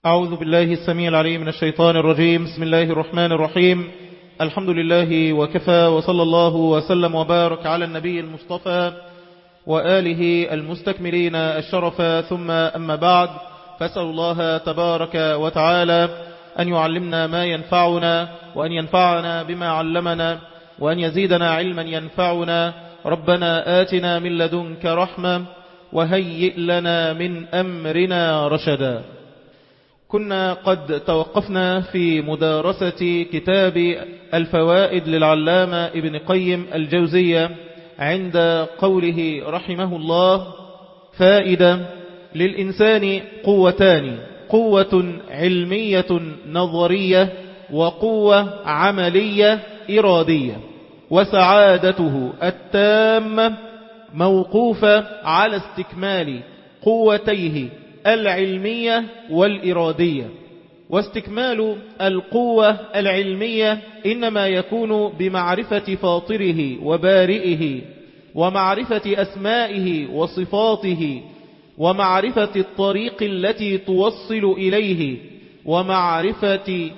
أعوذ بالله السميع العليم من الشيطان الرجيم. بسم الله الرحمن الرحيم. الحمد لله وكفى، وصلى الله وسلم وبارك على النبي المصطفى وآله المستكملين الشرف، ثم أما بعد، فأسأل الله تبارك وتعالى أن يعلمنا ما ينفعنا، وأن ينفعنا بما علمنا، وأن يزيدنا علما ينفعنا. ربنا آتنا من لدنك رحمة وهيئ لنا من أمرنا رشدا. كنا قد توقفنا في مدارسة كتاب الفوائد للعلامة ابن قيم الجوزية عند قوله رحمه الله: فائدة: للإنسان قوتان، قوة علمية نظرية، وقوة عملية إرادية، وسعادته التامة موقوفة على استكمال قوتيه العلمية والإرادية. واستكمال القوة العلمية إنما يكون بمعرفة فاطره وبارئه، ومعرفة أسمائه وصفاته، ومعرفة الطريق التي توصل إليه، ومعرفة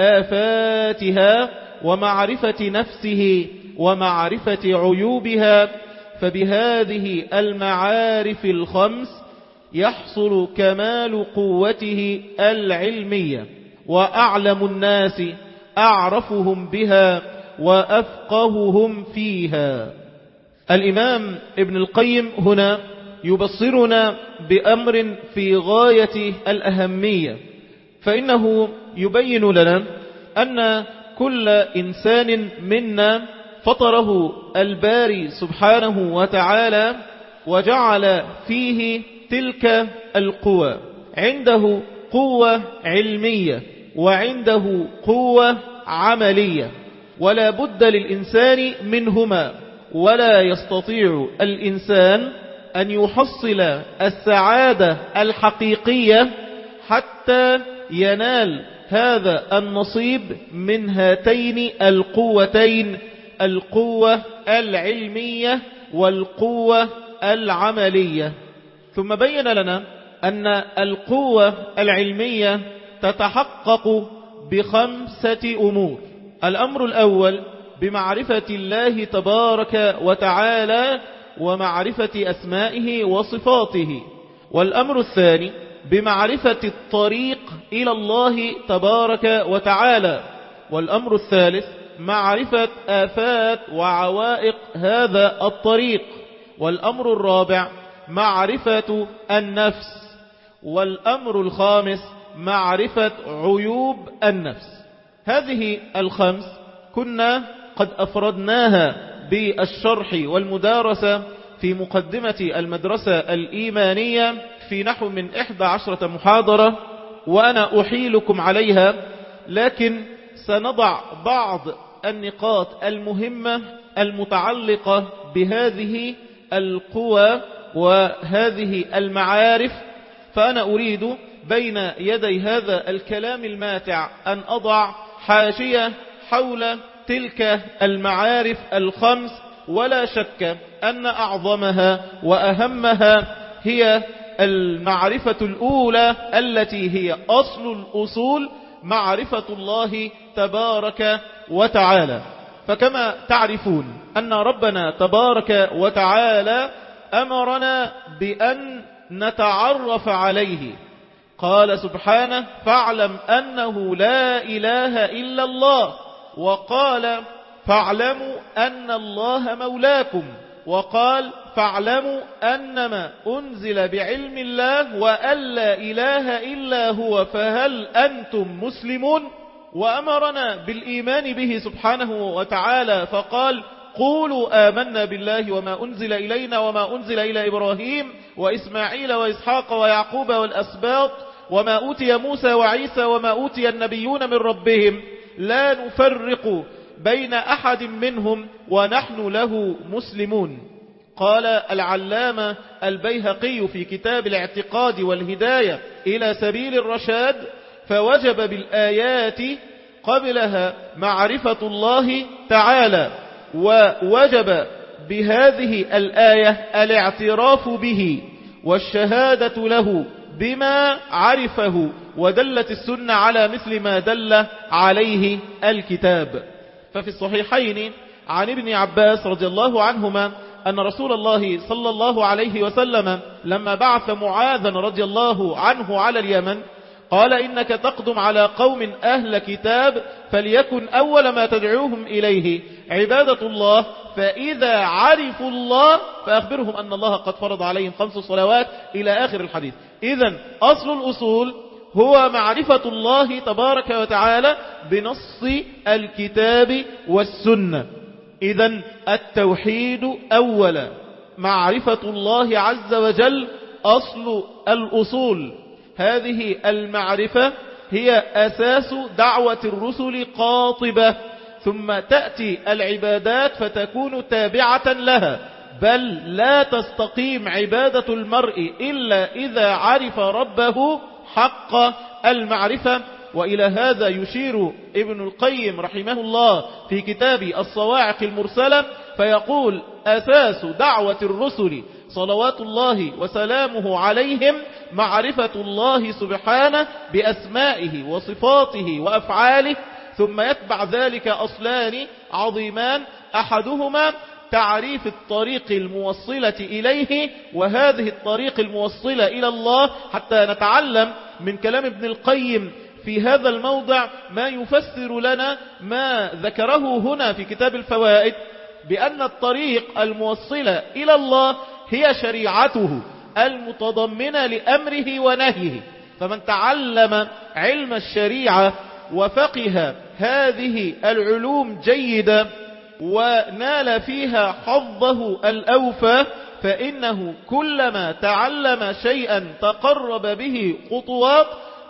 آفاتها، ومعرفة نفسه، ومعرفة عيوبها. فبهذه المعارف الخمس يحصل كمال قوته العلمية، وأعلم الناس أعرفهم بها وأفقههم فيها. الإمام ابن القيم هنا يبصرنا بأمر في غاية الأهمية، فإنه يبين لنا أن كل إنسان منا فطره الباري سبحانه وتعالى وجعل فيه تلك القوى. عنده قوة علمية وعنده قوة عملية، ولا بد للإنسان منهما، ولا يستطيع الإنسان أن يحصل السعادة الحقيقية حتى ينال هذا النصيب من هاتين القوتين، القوة العلمية والقوة العملية. ثم بين لنا أن القوة العلمية تتحقق بخمسة أمور. الأمر الأول بمعرفة الله تبارك وتعالى ومعرفة أسمائه وصفاته. والأمر الثاني بمعرفة الطريق إلى الله تبارك وتعالى. والأمر الثالث معرفة آفات وعوائق هذا الطريق. والأمر الرابع معرفة النفس. والأمر الخامس معرفة عيوب النفس. هذه الخمس كنا قد أفردناها بالشرح والمدارسة في مقدمة المدرسة الإيمانية في نحو من 11 محاضرة، وأنا أحيلكم عليها، لكن سنضع بعض النقاط المهمة المتعلقة بهذه القوى وهذه المعارف. فأنا أريد بين يدي هذا الكلام الماتع أن أضع حاشية حول تلك المعارف الخمس، ولا شك أن أعظمها وأهمها هي المعرفة الأولى التي هي أصل الأصول، معرفة الله تبارك وتعالى. فكما تعرفون أن ربنا تبارك وتعالى أمرنا بأن نتعرف عليه. قال سبحانه: فاعلم أنه لا إله إلا الله، وقال: فاعلموا أن الله مولاكم، وقال: فاعلموا أنما أنزل بعلم الله وأن لا إله إلا هو فهل أنتم مسلمون. وأمرنا بالإيمان به سبحانه وتعالى فقال: قولوا آمنا بالله وما أنزل إلينا وما أنزل إلى إبراهيم وإسماعيل وإسحاق ويعقوب والأسباط وما أوتي موسى وعيسى وما أوتي النبيون من ربهم لا نفرق بين أحد منهم ونحن له مسلمون. قال العلامة البيهقي في كتاب الاعتقاد والهداية إلى سبيل الرشاد: فوجب بالآيات قبلها معرفة الله تعالى، ووجب بهذه الآية الاعتراف به والشهادة له بما عرفه، ودلت السنة على مثل ما دل عليه الكتاب. ففي الصحيحين عن ابن عباس رضي الله عنهما أن رسول الله صلى الله عليه وسلم لما بعث معاذا رضي الله عنه على اليمن قال: إنك تقدم على قوم أهل كتاب، فليكن أول ما تدعوهم إليه عبادة الله، فإذا عرفوا الله فأخبرهم أن الله قد فرض عليهم 5 صلوات إلى آخر الحديث. إذن أصل الأصول هو معرفة الله تبارك وتعالى بنص الكتاب والسنة. إذن التوحيد أولا، معرفة الله عز وجل أصل الأصول. هذه المعرفة هي أساس دعوة الرسل قاطبة، ثم تأتي العبادات فتكون تابعة لها، بل لا تستقيم عبادة المرء إلا إذا عرف ربه حق المعرفة. وإلى هذا يشير ابن القيم رحمه الله في كتاب الصواعق المرسلة، فيقول: أساس دعوة الرسل صلوات الله وسلامه عليهم معرفة الله سبحانه بأسمائه وصفاته وأفعاله، ثم يتبع ذلك أصلان عظيمان، أحدهما تعريف الطريق الموصلة إليه، وهذه الطريق الموصلة إلى الله حتى نتعلم من كلام ابن القيم في هذا الموضع ما يفسر لنا ما ذكره هنا في كتاب الفوائد، بأن الطريق الموصلة إلى الله هي شريعته المتضمنة لأمره ونهيه. فمن تعلم علم الشريعة وفقه هذه العلوم جيدا ونال فيها حظه الأوفى، فإنه كلما تعلم شيئا تقرب به خطوات.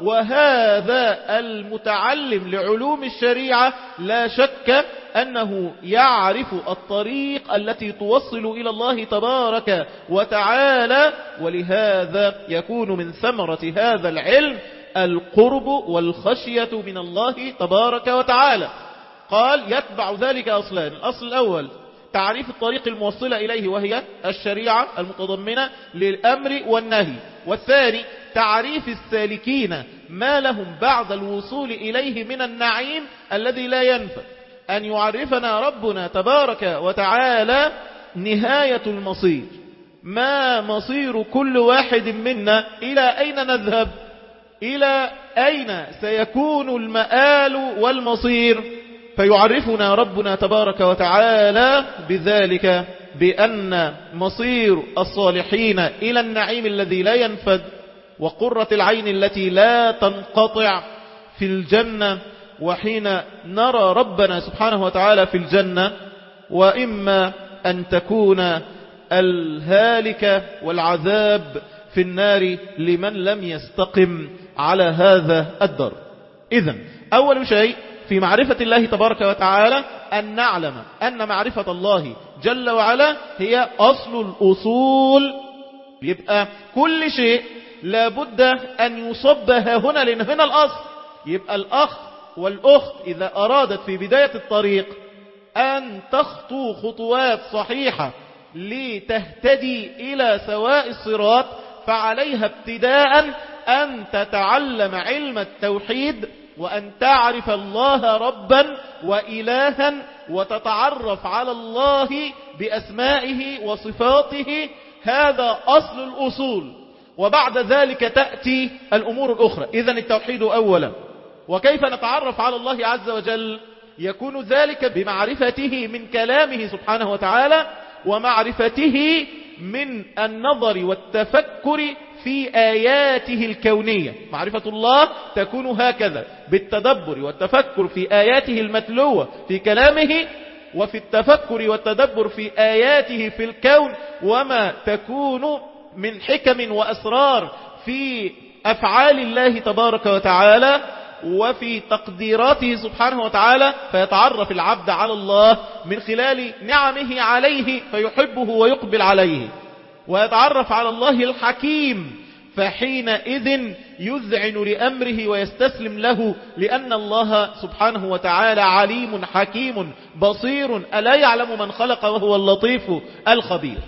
وهذا المتعلم لعلوم الشريعة لا شك أنه يعرف الطريق التي توصل إلى الله تبارك وتعالى، ولهذا يكون من ثمرة هذا العلم القرب والخشية من الله تبارك وتعالى. قال: يتبع ذلك أصلان. الأصل الأول تعريف الطريق الموصلة إليه، وهي الشريعة المتضمنة للأمر والنهي. والثاني تعريف السالكين ما لهم بعد الوصول إليه من النعيم الذي لا ينفد. أن يعرفنا ربنا تبارك وتعالى نهاية المصير، ما مصير كل واحد منا، إلى أين نذهب، إلى أين سيكون المآل والمصير. فيعرفنا ربنا تبارك وتعالى بذلك بأن مصير الصالحين إلى النعيم الذي لا ينفد، وقرة العين التي لا تنقطع في الجنة. وحين نرى ربنا سبحانه وتعالى في الجنة، وإما أن تكون الهالك والعذاب في النار لمن لم يستقم على هذا الدر. إذن أول شيء في معرفة الله تبارك وتعالى أن نعلم أن معرفة الله جل وعلا هي أصل الأصول. يبقى كل شيء لابد أن يصب هنا، لأن هنا الأصل. يبقى الأخ والأخت إذا أرادت في بداية الطريق أن تخطو خطوات صحيحة لتهتدي إلى سواء الصراط، فعليها ابتداء أن تتعلم علم التوحيد، وأن تعرف الله ربا وإلها، وتتعرف على الله بأسمائه وصفاته. هذا أصل الأصول. وبعد ذلك تأتي الأمور الأخرى. إذن التوحيد أولا. وكيف نتعرف على الله عز وجل؟ يكون ذلك بمعرفته من كلامه سبحانه وتعالى، ومعرفته من النظر والتفكر في آياته الكونية. معرفة الله تكون هكذا، بالتدبر والتفكر في آياته المتلوة في كلامه، وفي التفكر والتدبر في آياته في الكون، وما تكون من حكم وأسرار في أفعال الله تبارك وتعالى وفي تقديراته سبحانه وتعالى. فيتعرف العبد على الله من خلال نعمه عليه فيحبه ويقبل عليه، ويتعرف على الله الحكيم، فحينئذ يذعن لأمره ويستسلم له، لأن الله سبحانه وتعالى عليم حكيم بصير، ألا يعلم من خلق وهو اللطيف الخبير.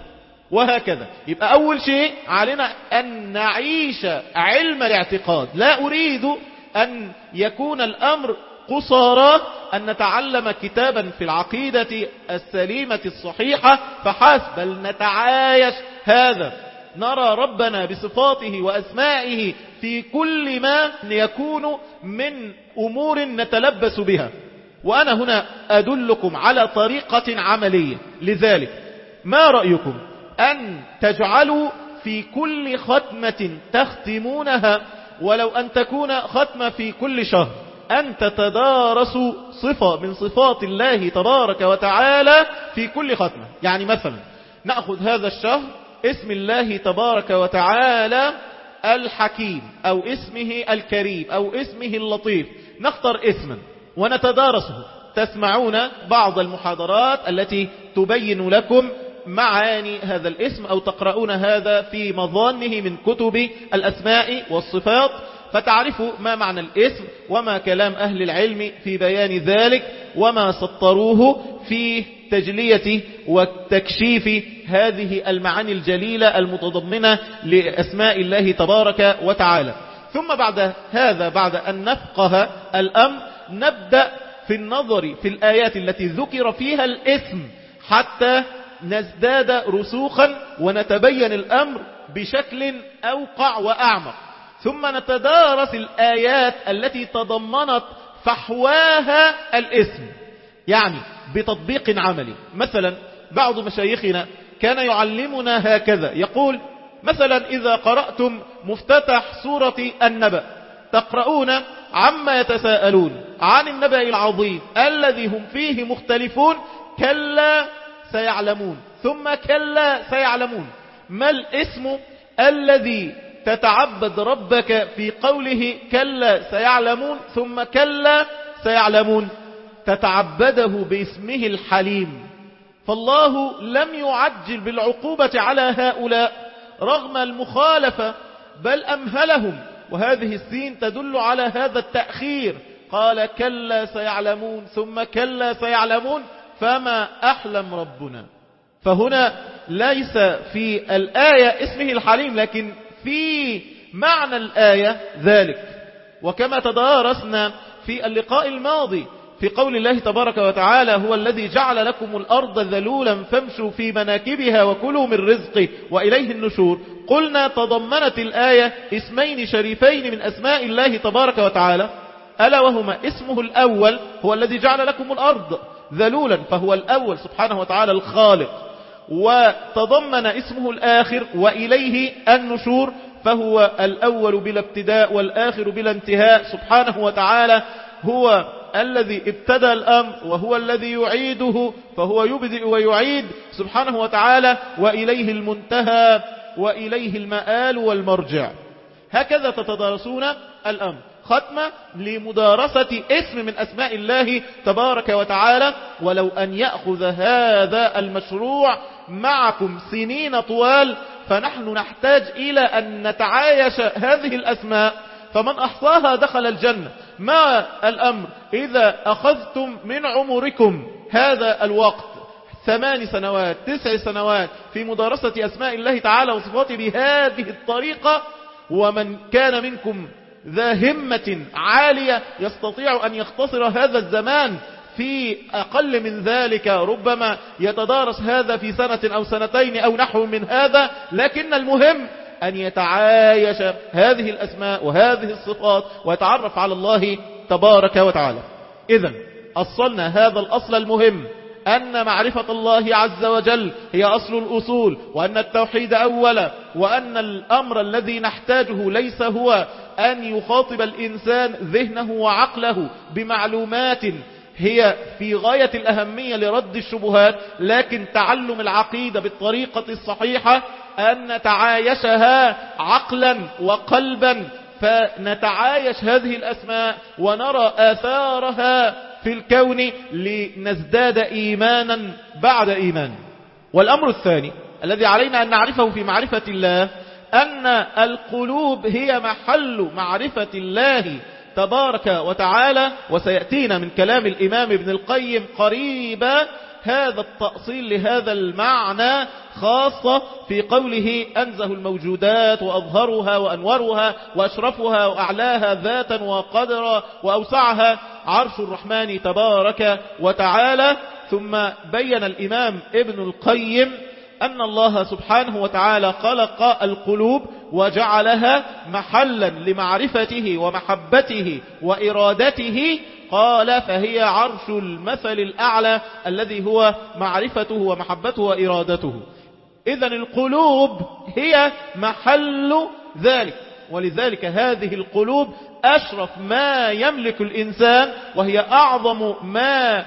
وهكذا. يبقى أول شيء علينا أن نعيش علم الاعتقاد. لا أريد أن يكون الأمر قصارى أن نتعلم كتابا في العقيدة السليمة الصحيحة فحسب، بل نتعايش هذا، نرى ربنا بصفاته وأسمائه في كل ما يكون من أمور نتلبس بها. وأنا هنا أدلكم على طريقة عملية لذلك. ما رأيكم أن تجعلوا في كل ختمة تختمونها، ولو أن تكون ختمة في كل شهر، أن تتدارسوا صفة من صفات الله تبارك وتعالى في كل ختمة؟ يعني مثلا نأخذ هذا الشهر اسم الله تبارك وتعالى الحكيم، أو اسمه الكريم، أو اسمه اللطيف، نختار اسما ونتدارسه. تسمعون بعض المحاضرات التي تبين لكم معاني هذا الاسم، أو تقرؤون هذا في مظانه من كتب الأسماء والصفات، فتعرفوا ما معنى الاسم وما كلام أهل العلم في بيان ذلك، وما سطروه في تجلية وتكشيف هذه المعاني الجليلة المتضمنة لأسماء الله تبارك وتعالى. ثم بعد هذا، بعد أن نفقه الأمر، نبدأ في النظر في الآيات التي ذكر فيها الاسم حتى نزداد رسوخا ونتبين الأمر بشكل أوقع وأعمق. ثم نتدارس الآيات التي تضمنت فحواها الاسم، يعني بتطبيق عملي. مثلا بعض مشايخنا كان يعلمنا هكذا، يقول مثلا إذا قرأتم مفتتح سورة النبأ تقرؤون عما يتساءلون عن النبأ العظيم الذي هم فيه مختلفون، كلا سيعلمون، ثم كلا سيعلمون. ما الاسم الذي تتعبد ربك في قوله كلا سيعلمون ثم كلا سيعلمون؟ تتعبده باسمه الحليم. فالله لم يعجل بالعقوبة على هؤلاء رغم المخالفة، بل أمهلهم، وهذه السين تدل على هذا التأخير. قال كلا سيعلمون ثم كلا سيعلمون، فما أحلم ربنا. فهنا ليس في الآية اسمه الحليم، لكن في معنى الآية ذلك. وكما تدارسنا في اللقاء الماضي في قول الله تبارك وتعالى هو الذي جعل لكم الأرض ذلولا فامشوا في مناكبها وكلوا من رزقه وإليه النشور، قلنا تضمنت الآية اسمين شريفين من أسماء الله تبارك وتعالى، ألا وهما اسمه الأول هو الذي جعل لكم الأرض ذلولا، فهو الأول سبحانه وتعالى الخالق، وتضمن اسمه الآخر وإليه النشور، فهو الأول بلا ابتداء والآخر بلا انتهاء سبحانه وتعالى. هو الذي ابتدى الأمر وهو الذي يعيده، فهو يبدئ ويعيد سبحانه وتعالى، وإليه المنتهى وإليه المآل والمرجع. هكذا تتدارسون الأمر، ختمة لمدارسة اسم من أسماء الله تبارك وتعالى. ولو أن يأخذ هذا المشروع معكم سنين طوال، فنحن نحتاج إلى أن نتعايش هذه الأسماء، فمن أحصاها دخل الجنة. ما الأمر إذا أخذتم من عمركم هذا الوقت 8 سنوات 9 سنوات في مدارسة أسماء الله تعالى وصفاته بهذه الطريقة، ومن كان منكم ذا همة عالية يستطيع أن يختصر هذا الزمان في أقل من ذلك، ربما يتدارس هذا في سنة أو سنتين أو نحو من هذا، لكن المهم أن يتعايش هذه الأسماء وهذه الصفات ويتعرف على الله تبارك وتعالى. إذن أصلنا هذا الأصل المهم، أن معرفة الله عز وجل هي أصل الأصول، وأن التوحيد أولا، وأن الأمر الذي نحتاجه ليس هو أن يخاطب الإنسان ذهنه وعقله بمعلومات هي في غاية الأهمية لرد الشبهات، لكن تعلم العقيدة بالطريقة الصحيحة، أن نتعايشها عقلا وقلبا، فنتعايش هذه الأسماء ونرى آثارها في الكون لنزداد إيمانا بعد إيمان. والأمر الثاني الذي علينا أن نعرفه في معرفة الله، أن القلوب هي محل معرفة الله تبارك وتعالى. وسيأتينا من كلام الإمام ابن القيم قريبا هذا التأصيل لهذا المعنى خاصة في قوله أنزه الموجودات وأظهرها وأنورها وأشرفها وأعلاها ذاتا وقدرا وأوسعها عرش الرحمن تبارك وتعالى. ثم بين الإمام ابن القيم أن الله سبحانه وتعالى خلق القلوب وجعلها محلا لمعرفته ومحبته وإرادته، قال فهي عرش المثل الأعلى الذي هو معرفته ومحبته وإرادته. إذن القلوب هي محل ذلك، ولذلك هذه القلوب أشرف ما يملك الإنسان، وهي أعظم ما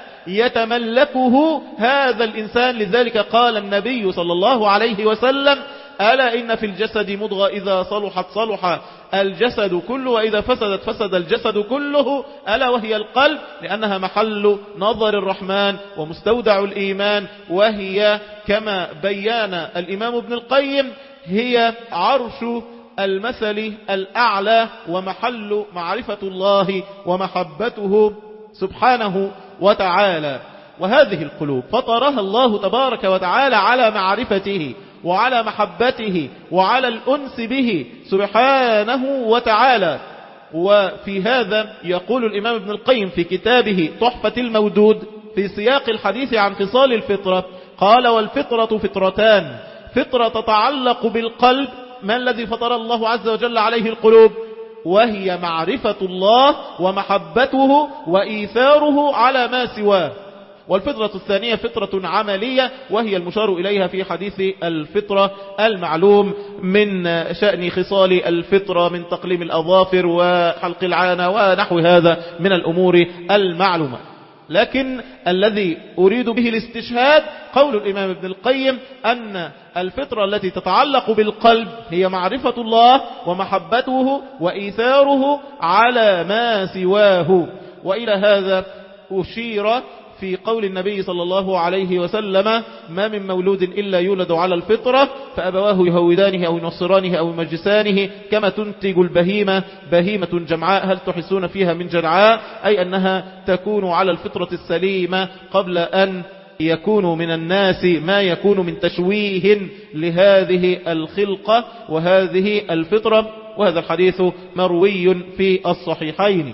يتملكه هذا الإنسان. لذلك قال النبي صلى الله عليه وسلم: ألا إن في الجسد مضغة إذا صلحت صلح الجسد كله وإذا فسدت فسد الجسد كله، ألا وهي القلب، لأنها محل نظر الرحمن ومستودع الإيمان، وهي كما بيان الإمام ابن القيم هي عرش المثل الأعلى ومحل معرفة الله ومحبته سبحانه وتعالى. وهذه القلوب فطرها الله تبارك وتعالى على معرفته وعلى محبته وعلى الأنس به سبحانه وتعالى. وفي هذا يقول الإمام ابن القيم في كتابه تحفة المودود في سياق الحديث عن خصال الفطرة، قال: والفطرة فطرتان، فطرة تتعلق بالقلب، ما الذي فطر الله عز وجل عليه القلوب؟ وهي معرفة الله ومحبته وإيثاره على ما سواه. والفطرة الثانية فطرة عملية، وهي المشار إليها في حديث الفطرة المعلوم من شأن خصال الفطرة من تقليم الأظافر وحلق العانة ونحو هذا من الأمور المعلومة. لكن الذي أريد به الاستشهاد قول الإمام ابن القيم أن الفطرة التي تتعلق بالقلب هي معرفة الله ومحبته وإيثاره على ما سواه. وإلى هذا أشير في قول النبي صلى الله عليه وسلم: ما من مولود إلا يولد على الفطرة فأبواه يهودانه أو ينصرانه أو يمجسانه كما تنتج البهيمة بهيمة جمعاء هل تحسون فيها من جرعاء، أي أنها تكون على الفطرة السليمة قبل أن يكون من الناس ما يكون من تشويه لهذه الخلقة وهذه الفطرة. وهذا الحديث مروي في الصحيحين.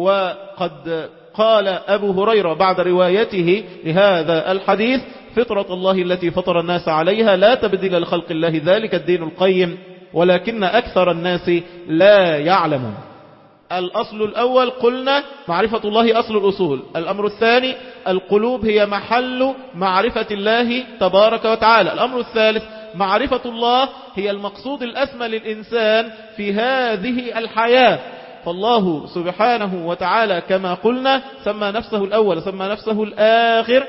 وقد قال أبو هريرة بعد روايته لهذا الحديث: فطرة الله التي فطر الناس عليها لا تبديل لخلق الله ذلك الدين القيم ولكن أكثر الناس لا يعلمون. الأصل الأول قلنا معرفة الله أصل الأصول. الأمر الثاني القلوب هي محل معرفة الله تبارك وتعالى. الأمر الثالث معرفة الله هي المقصود الأسمى للإنسان في هذه الحياة. فالله سبحانه وتعالى كما قلنا سمى نفسه الأول سمى نفسه الآخر،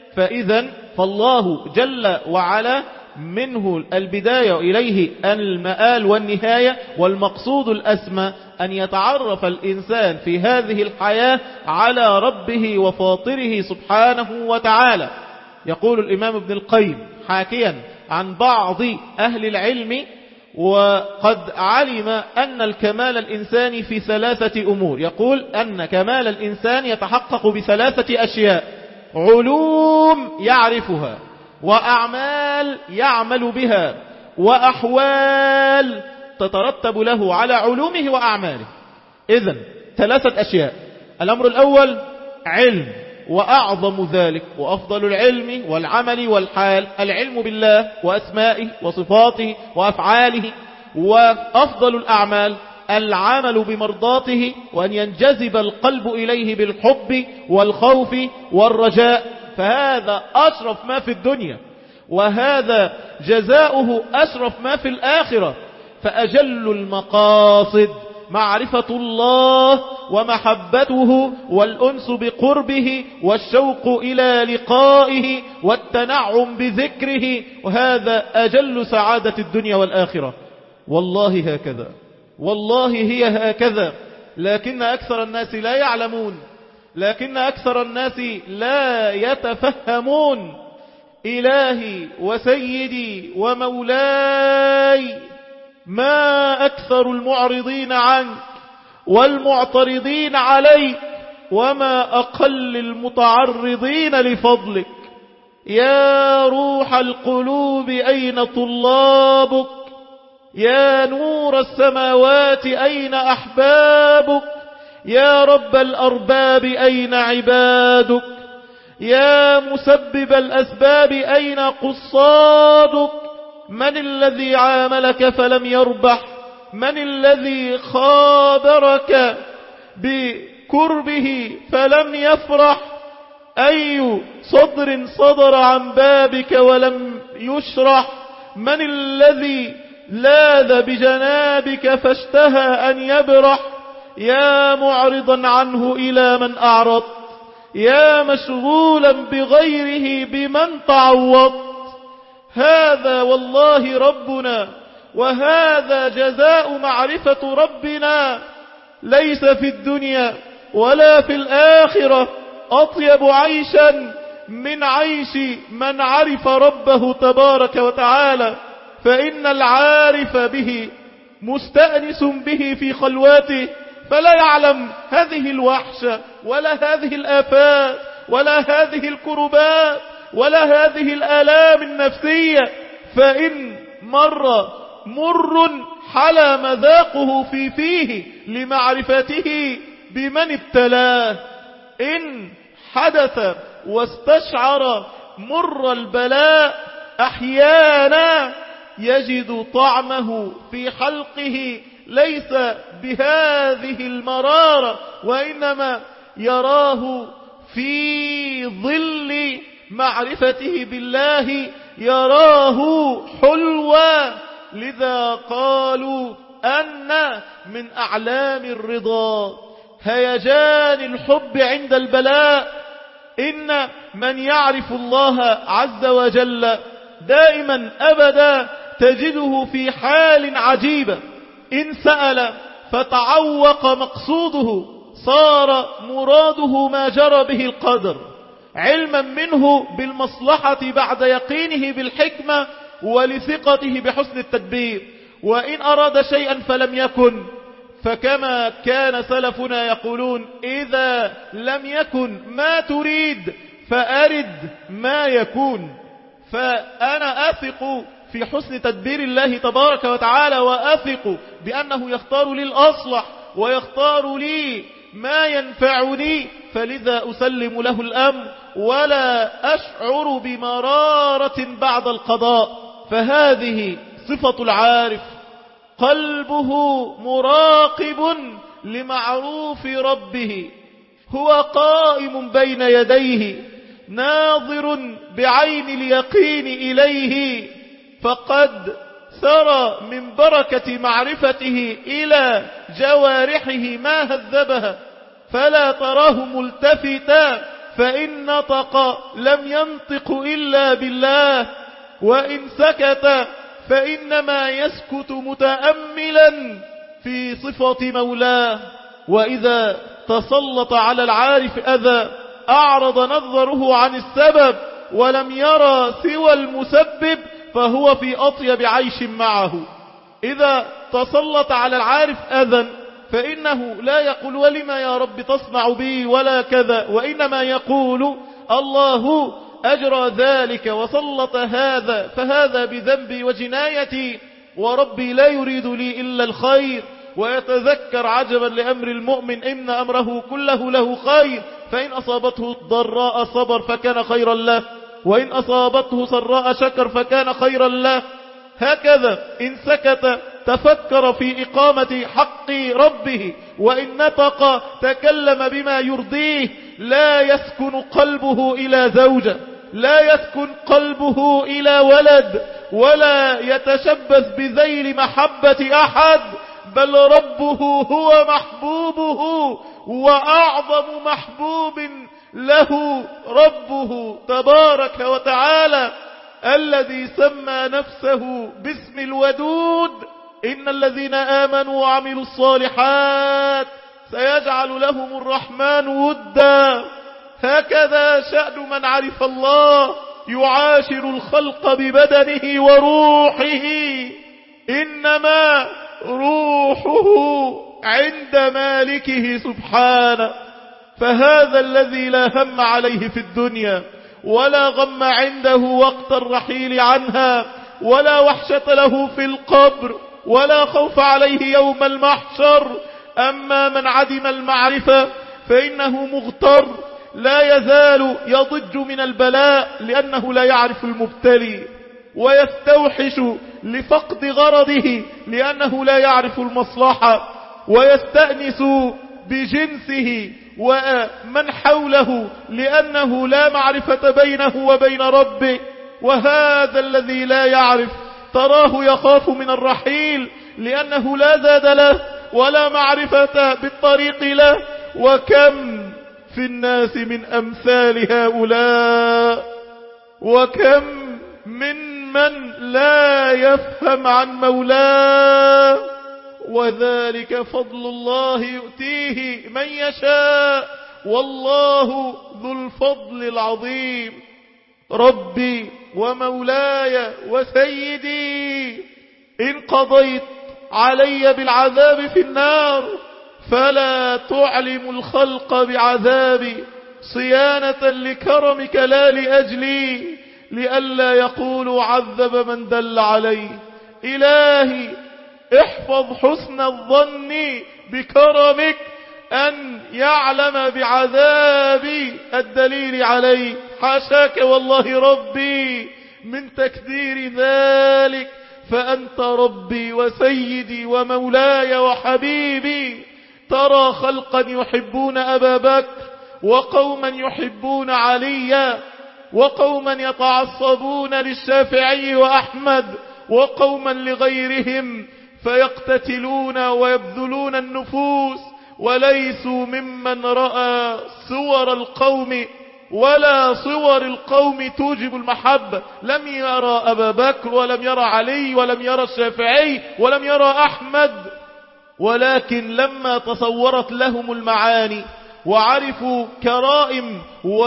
فالله جل وعلا منه البداية إليه المآل والنهاية، والمقصود الأسمى أن يتعرف الإنسان في هذه الحياة على ربه وفاطره سبحانه وتعالى. يقول الإمام ابن القيم حاكيا عن بعض أهل العلم: وقد علم أن الكمال الإنساني في ثلاثة أمور. يقول أن كمال الإنسان يتحقق بثلاثة أشياء: علوم يعرفها، وأعمال يعمل بها، وأحوال تترتب له على علومه وأعماله. إذن ثلاثة أشياء. الأمر الأول علم، وأعظم ذلك وأفضل العلم والعمل والحال العلم بالله وأسمائه وصفاته وأفعاله، وأفضل الأعمال العمل بمرضاته وأن ينجذب القلب إليه بالحب والخوف والرجاء، فهذا أشرف ما في الدنيا، وهذا جزاؤه أشرف ما في الآخرة. فأجل المقاصد معرفة الله ومحبته والأنس بقربه والشوق إلى لقائه والتنعم بذكره، وهذا أجل سعادة الدنيا والآخرة. والله هكذا، والله هي هكذا، لكن أكثر الناس لا يعلمون، لكن أكثر الناس لا يتفهمون. إلهي وسيدي ومولاي، ما أكثر المعرضين عنك والمعترضين عليك، وما أقل المتعرضين لفضلك. يا روح القلوب أين طلابك؟ يا نور السماوات أين أحبابك؟ يا رب الأرباب أين عبادك؟ يا مسبب الأسباب أين قصادك؟ من الذي عاملك فلم يربح؟ من الذي خابرك بكربه فلم يفرح؟ أي صدر صدر عن بابك ولم يشرح؟ من الذي لاذ بجنابك فاشتهى أن يبرح؟ يا معرضا عنه إلى من أعرض؟ يا مشغولا بغيره بمن تعوض؟ هذا والله ربنا، وهذا جزاء معرفة ربنا. ليس في الدنيا ولا في الآخرة أطيب عيشا من عيش من عرف ربه تبارك وتعالى. فإن العارف به مستأنس به في خلواته، فلا يعلم هذه الوحشة ولا هذه الآفات ولا هذه الكربات ولا هذه الآلام النفسية. فإن مر حلى مذاقه في فيه لمعرفته بمن ابتلاه. إن حدث واستشعر مر البلاء أحيانا يجد طعمه في حلقه ليس بهذه المرارة، وإنما يراه في ظل معرفته بالله، يراه حلوى. لذا قالوا أن من أعلام الرضا هيجان الحب عند البلاء. إن من يعرف الله عز وجل دائما أبدا تجده في حال عجيبة. إن سأل فتعوق مقصوده صار مراده ما جرى به القدر، علما منه بالمصلحة بعد يقينه بالحكمة ولثقته بحسن التدبير. وإن أراد شيئا فلم يكن، فكما كان سلفنا يقولون: إذا لم يكن ما تريد فأرد ما يكون. فأنا أثق في حسن تدبير الله تبارك وتعالى، وأثق بأنه يختار لي الأصلح ويختار لي ما ينفعني، فلذا أسلم له الأمر ولا أشعر بمرارة بعد القضاء. فهذه صفة العارف، قلبه مراقب لمعروف ربه، هو قائم بين يديه ناظر بعين اليقين إليه، فقد سرى من بركة معرفته إلى جوارحه ما هذبها، فلا تراه ملتفتا، فإن نطق لم ينطق إلا بالله، وإن سكت فإنما يسكت متأملا في صفة مولاه. وإذا تسلط على العارف أذى أعرض نظره عن السبب ولم يرى سوى المسبب، فهو في أطيب عيش معه. إذا تسلط على العارف أذى فإنه لا يقول: ولما يا رب تصنع بي ولا كذا، وإنما يقول: الله أجرى ذلك وسلط هذا، فهذا بذنبي وجنايتي، وربي لا يريد لي إلا الخير. ويتذكر عجبا لأمر المؤمن إن أمره كله له خير، فإن أصابته ضراء صبر فكان خيرا له، وإن أصابته سراء شكر فكان خيرا له. هكذا إن سكت تفكر في إقامة حق ربه، وإن نطق تكلم بما يرضيه. لا يسكن قلبه إلى زوجة، لا يسكن قلبه إلى ولد، ولا يتشبث بذيل محبة أحد، بل ربه هو محبوبه، وأعظم محبوب له ربه تبارك وتعالى، الذي سمى نفسه باسم الودود: إن الذين آمنوا وعملوا الصالحات سيجعل لهم الرحمن ودا. هكذا شأن من عرف الله، يعاشر الخلق ببدنه وروحه، إنما روحه عند مالكه سبحانه. فهذا الذي لا هم عليه في الدنيا ولا غم عنده وقت الرحيل عنها، ولا وحشة له في القبر، ولا خوف عليه يوم المحشر. أما من عدم المعرفة فإنه مغتر، لا يزال يضج من البلاء لأنه لا يعرف المبتلي، ويستوحش لفقد غرضه لأنه لا يعرف المصلحة، ويستأنس بجنسه ومن حوله لأنه لا معرفة بينه وبين ربه. وهذا الذي لا يعرف تراه يخاف من الرحيل لأنه لا زاد له ولا معرفة بالطريق له. وكم في الناس من أمثال هؤلاء، وكم من لا يفهم عن مولاه. وذلك فضل الله يؤتيه من يشاء، والله ذو الفضل العظيم. ربي ومولاي وسيدي، إن قضيت علي بالعذاب في النار فلا تعلم الخلق بعذابي، صيانة لكرمك لا لأجلي، لئلا يقولوا عذب من دل عليه. إلهي احفظ حسن الظن بكرمك أن يعلم بعذابي الدليل عليه، حاشاك والله ربي من تكدير ذلك، فأنت ربي وسيدي ومولاي وحبيبي. ترى خلقا يحبون أبا بكر، وقوما يحبون عليا، وقوما يتعصبون للشافعي وأحمد، وقوما لغيرهم فيقتتلون ويبذلون النفوس، وليسوا ممن رأى صور القوم ولا صور القوم توجب المحبة. لم يرى أبا بكر ولم يرى علي ولم يرى الشافعي ولم يرى أحمد، ولكن لما تصورت لهم المعاني وعرفوا كرائم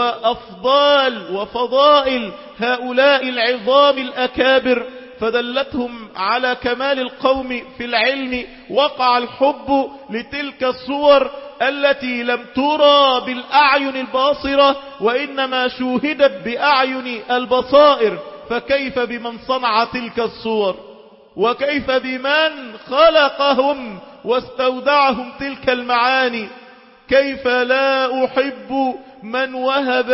وأفضال وفضائل هؤلاء العظام الأكابر فدلتهم على كمال القوم في العلم، وقع الحب لتلك الصور التي لم ترى بالأعين الباصرة وإنما شوهدت بأعين البصائر. فكيف بمن صنع تلك الصور، وكيف بمن خلقهم واستودعهم تلك المعاني. كيف لا أحب من وهب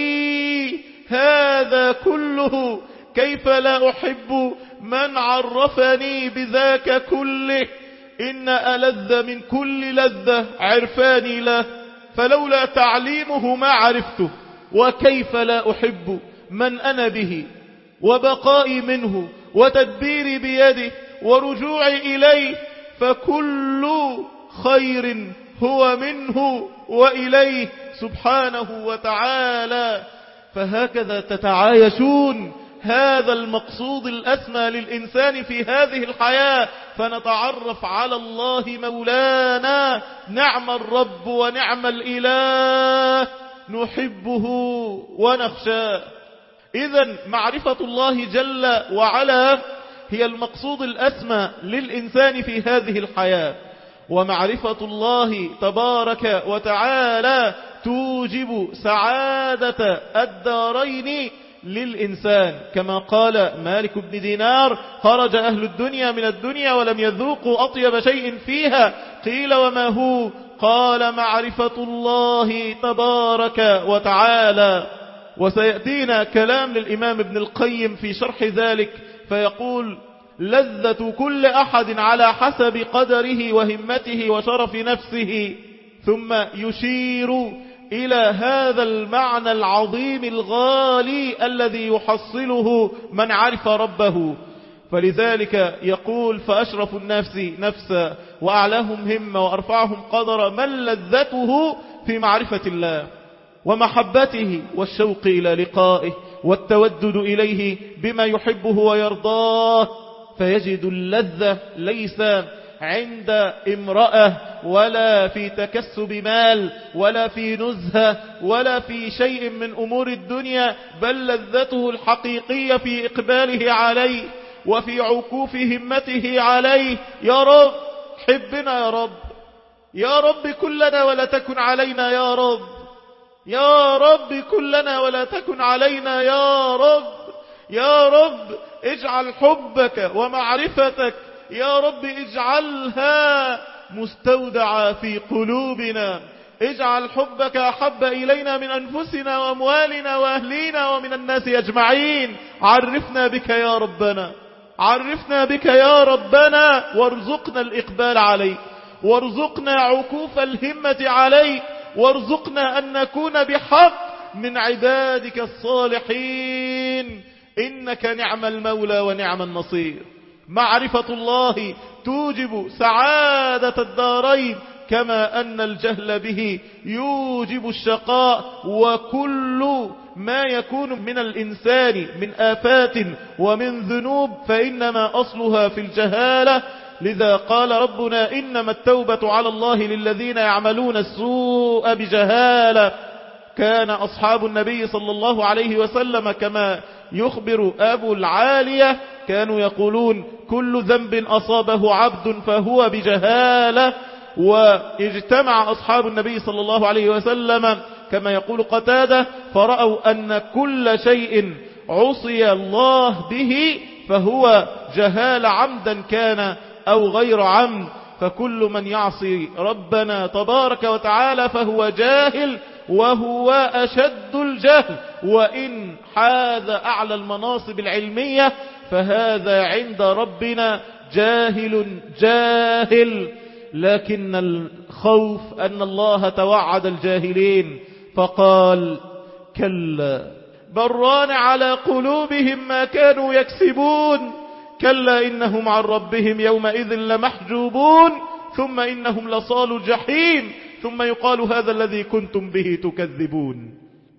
لي هذا كله، كيف لا أحب من عرفني بذاك كله. إن ألذ من كل لذة عرفاني له، فلولا تعليمه ما عرفته. وكيف لا أحب من أنا به وبقائي منه وتدبيري بيده ورجوعي إليه، فكل خير هو منه وإليه سبحانه وتعالى. فهكذا تتعايشون هذا المقصود الأسمى للإنسان في هذه الحياة، فنتعرف على الله مولانا. نعم الرب ونعم الإله، نحبه ونخشاه. إذن معرفة الله جل وعلا هي المقصود الأسمى للإنسان في هذه الحياة، ومعرفة الله تبارك وتعالى توجب سعادة الدارين للإنسان، كما قال مالك بن دينار: خرج أهل الدنيا من الدنيا ولم يذوقوا أطيب شيء فيها. قيل وما هو؟ قال معرفة الله تبارك وتعالى. وسيأتينا كلام للإمام ابن القيم في شرح ذلك فيقول: لذة كل أحد على حسب قدره وهمته وشرف نفسه. ثم يشير إلى هذا المعنى العظيم الغالي الذي يحصله من عرف ربه. فلذلك يقول: فأشرف الناس نفسا وأعلاهم همة وأرفعهم قدرا من لذته في معرفة الله ومحبته والشوق إلى لقائه والتودد إليه بما يحبه ويرضاه. فيجد اللذة ليس عند امرأة ولا في تكسب مال ولا في نزهة ولا في شيء من أمور الدنيا، بل لذته الحقيقية في إقباله عليه وفي عكوف همته عليه. يا رب حبنا، يا رب، يا رب كلنا ولا تكن علينا، يا رب، يا رب كن لنا ولا تكن علينا يا رب. يا رب اجعل حبك ومعرفتك يا رب اجعلها مستودعة في قلوبنا. اجعل حبك أحب إلينا من أنفسنا وأموالنا وأهلينا ومن الناس أجمعين. عرفنا بك يا ربنا، عرفنا بك يا ربنا، وارزقنا الإقبال عليك، وارزقنا عكوف الهمة عليك، وارزقنا أن نكون بحق من عبادك الصالحين. إنك نعم المولى ونعم النصير. معرفة الله توجب سعادة الدارين، كما أن الجهل به يوجب الشقاء. وكل ما يكون من الإنسان من آفات ومن ذنوب فإنما أصلها في الجهالة. لذا قال ربنا إنما التوبة على الله للذين يعملون السوء بجهالة. كان أصحاب النبي صلى الله عليه وسلم كما يخبر أبو العالية كانوا يقولون كل ذنب أصابه عبد فهو بجهالة. واجتمع أصحاب النبي صلى الله عليه وسلم كما يقول قتادة فرأوا أن كل شيء عصي الله به فهو جهال عمدا كان أو غير عمد. فكل من يعصي ربنا تبارك وتعالى فهو جاهل، وهو أشد الجهل. وإن حاز أعلى المناصب العلمية فهذا عند ربنا جاهل جاهل. لكن الخوف أن الله توعد الجاهلين فقال كلا بران على قلوبهم ما كانوا يكسبون، كلا إنهم عن ربهم يومئذ لمحجوبون، ثم إنهم لصالوا الجحيم، ثم يقال هذا الذي كنتم به تكذبون.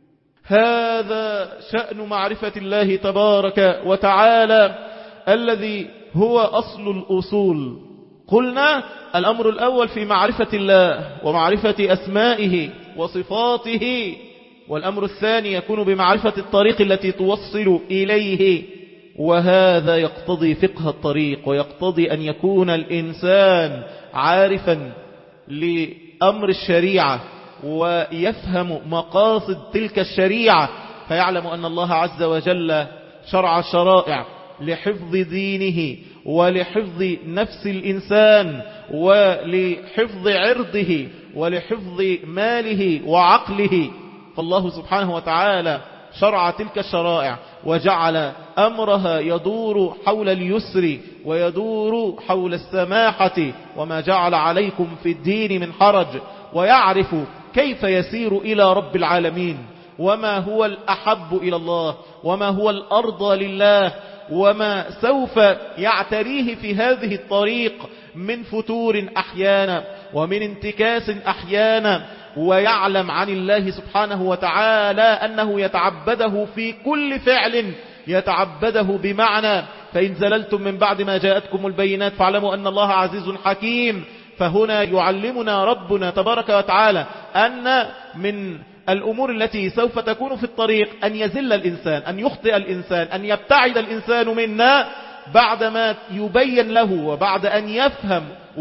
هذا شأن معرفة الله تبارك وتعالى الذي هو أصل الأصول. قلنا الأمر الأول في معرفة الله ومعرفة أسمائه وصفاته، والأمر الثاني يكون بمعرفة الطريق التي توصل إليه. وهذا يقتضي فقه الطريق، ويقتضي أن يكون الإنسان عارفا لأمر الشريعة ويفهم مقاصد تلك الشريعة، فيعلم أن الله عز وجل شرع الشرائع لحفظ دينه ولحفظ نفس الإنسان ولحفظ عرضه ولحفظ ماله وعقله. فالله سبحانه وتعالى شرع تلك الشرائع وجعل أمرها يدور حول اليسر ويدور حول السماحة، وما جعل عليكم في الدين من حرج، ويعرف كيف يسير إلى رب العالمين، وما هو الأحب إلى الله، وما هو الأرضى لله، وما سوف يعتريه في هذه الطريق من فتور أحيانا ومن انتكاس أحيانا. ويعلم عن الله سبحانه وتعالى أنه يتعبده في كل فعل، يتعبده بمعنى فإن زللتم من بعد ما جاءتكم البينات فاعلموا أن الله عزيز حكيم. فهنا يعلمنا ربنا تبارك وتعالى أن من الأمور التي سوف تكون في الطريق أن يزل الإنسان، أن يخطئ الإنسان، أن يبتعد الإنسان منا بعدما يبين له وبعد أن يفهم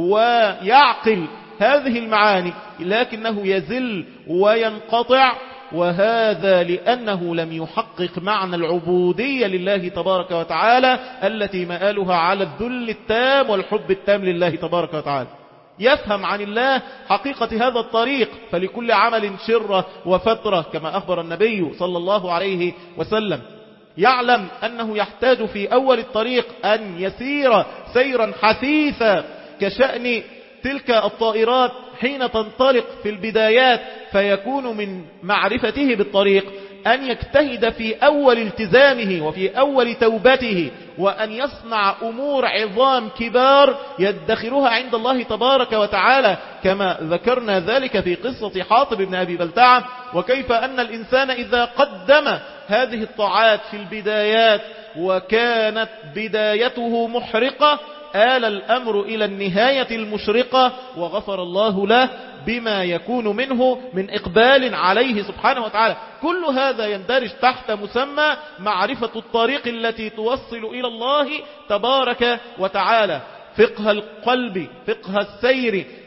ويعقل هذه المعاني، لكنه يزل وينقطع. وهذا لأنه لم يحقق معنى العبودية لله تبارك وتعالى التي مآلها على الذل التام والحب التام لله تبارك وتعالى. يفهم عن الله حقيقة هذا الطريق، فلكل عمل شرة وفترة كما أخبر النبي صلى الله عليه وسلم. يعلم أنه يحتاج في أول الطريق أن يسير سيرا حثيثا كشأن تلك الطائرات حين تنطلق في البدايات، فيكون من معرفته بالطريق أن يجتهد في أول التزامه وفي أول توبته، وأن يصنع أمور عظام كبار يدخرها عند الله تبارك وتعالى، كما ذكرنا ذلك في قصة حاطب بن أبي بلتعة، وكيف أن الإنسان إذا قدم هذه الطاعات في البدايات وكانت بدايته محرقة آل الأمر إلى النهاية المشرقة، وغفر الله له بما يكون منه من إقبال عليه سبحانه وتعالى. كل هذا يندرج تحت مسمى معرفة الطريق التي توصل إلى الله تبارك وتعالى. فقه القلب، فقه السير،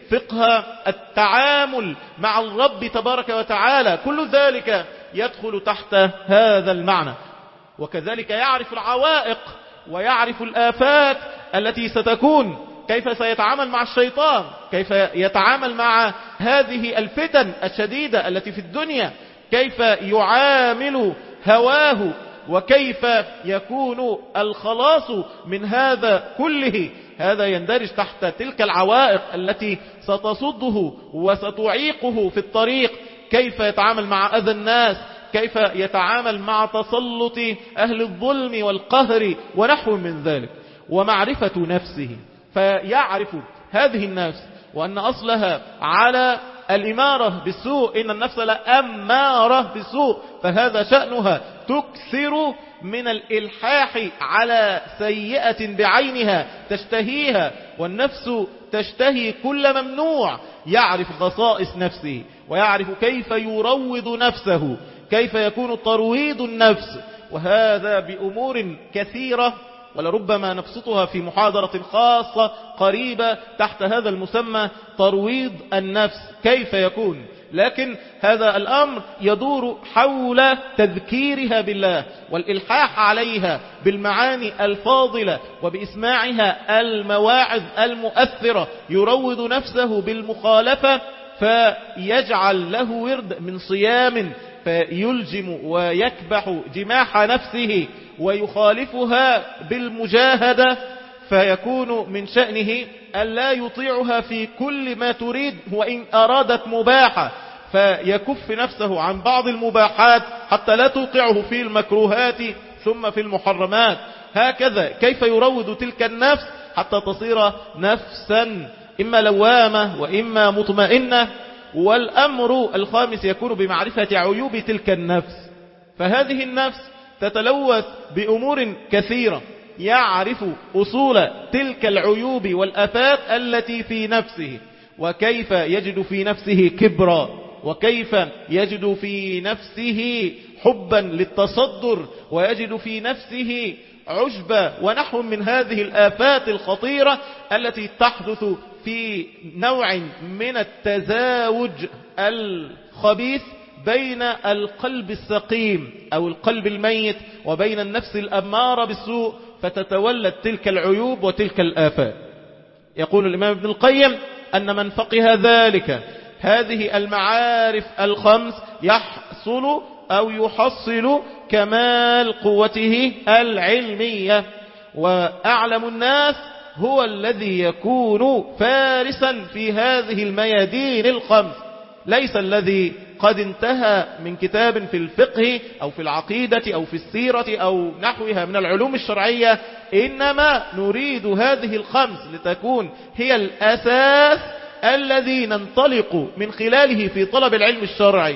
فقه التعامل مع الرب تبارك وتعالى، كل ذلك يدخل تحت هذا المعنى. وكذلك يعرف العوائق ويعرف الآفات التي ستكون، كيف سيتعامل مع الشيطان، كيف يتعامل مع هذه الفتن الشديدة التي في الدنيا، كيف يعامل هواه، وكيف يكون الخلاص من هذا كله. هذا يندرج تحت تلك العوائق التي ستصده وستعيقه في الطريق، كيف يتعامل مع أذى الناس، كيف يتعامل مع تسلط أهل الظلم والقهر ونحو من ذلك، ومعرفة نفسه، فيعرف هذه النفس وأن أصلها على الإمارة بالسوء، إن النفس لأمارة بالسوء، فهذا شأنها تكثر من الإلحاح على سيئة بعينها تشتهيها، والنفس تشتهي كل ممنوع. يعرف خصائص نفسه ويعرف كيف يروض نفسه، كيف يكون ترويض النفس، وهذا بأمور كثيرة ولربما نبسطها في محاضرة خاصة قريبة تحت هذا المسمى ترويض النفس كيف يكون. لكن هذا الأمر يدور حول تذكيرها بالله والإلحاح عليها بالمعاني الفاضلة وبإسماعها المواعظ المؤثرة، يروض نفسه بالمخالفة فيجعل له ورد من صيام فيلجم ويكبح جماح نفسه ويخالفها بالمجاهدة، فيكون من شأنه ألا يطيعها في كل ما تريد وإن أرادت مباحة، فيكف نفسه عن بعض المباحات حتى لا توقعه في المكروهات ثم في المحرمات. هكذا كيف يروض تلك النفس حتى تصير نفسا إما لوامة وإما مطمئنة. والأمر الخامس يكون بمعرفة عيوب تلك النفس، فهذه النفس تتلوث بأمور كثيرة، يعرف أصول تلك العيوب والآفات التي في نفسه، وكيف يجد في نفسه كبرا، وكيف يجد في نفسه حبا للتصدر، ويجد في نفسه عجبة ونحو من هذه الآفات الخطيرة التي تحدث في نوع من التزاوج الخبيث بين القلب السقيم أو القلب الميت وبين النفس الأمارة بالسوء، فتتولد تلك العيوب وتلك الآفات. يقول الإمام ابن القيم أن من فقه ذلك هذه المعارف الخمس يحصل أو يحصل كمال قوته العلمية، وأعلم الناس هو الذي يكون فارسا في هذه الميادين الخمس، ليس الذي قد انتهى من كتاب في الفقه أو في العقيدة أو في السيرة أو نحوها من العلوم الشرعية، إنما نريد هذه الخمس لتكون هي الأساس الذي ننطلق من خلاله في طلب العلم الشرعي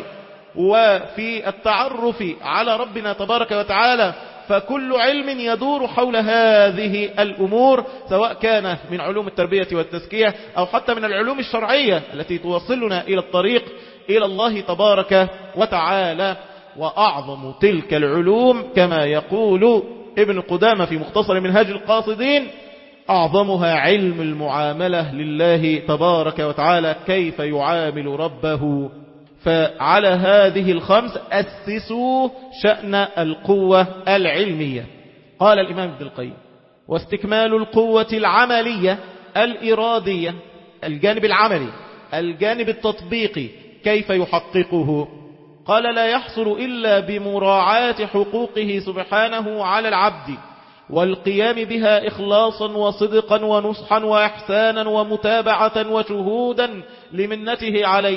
وفي التعرف على ربنا تبارك وتعالى. فكل علم يدور حول هذه الأمور، سواء كان من علوم التربية والتزكية أو حتى من العلوم الشرعية التي توصلنا إلى الطريق إلى الله تبارك وتعالى. وأعظم تلك العلوم كما يقول ابن قدامة في مختصر منهاج القاصدين أعظمها علم المعاملة لله تبارك وتعالى، كيف يعامل ربه. فعلى هذه الخمس أسسوا شأن القوة العلمية. قال الإمام ابن القيم: واستكمال القوة العملية الإرادية، الجانب العملي الجانب التطبيقي، كيف يحققه؟ قال: لا يحصل إلا بمراعاة حقوقه سبحانه على العبد والقيام بها إخلاصا وصدقا ونصحا وإحسانا ومتابعة وشهودا لمنته عليه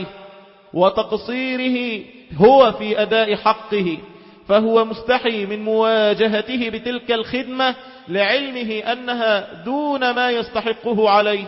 وتقصيره هو في أداء حقه، فهو مستحي من مواجهته بتلك الخدمة لعلمه أنها دون ما يستحقه عليه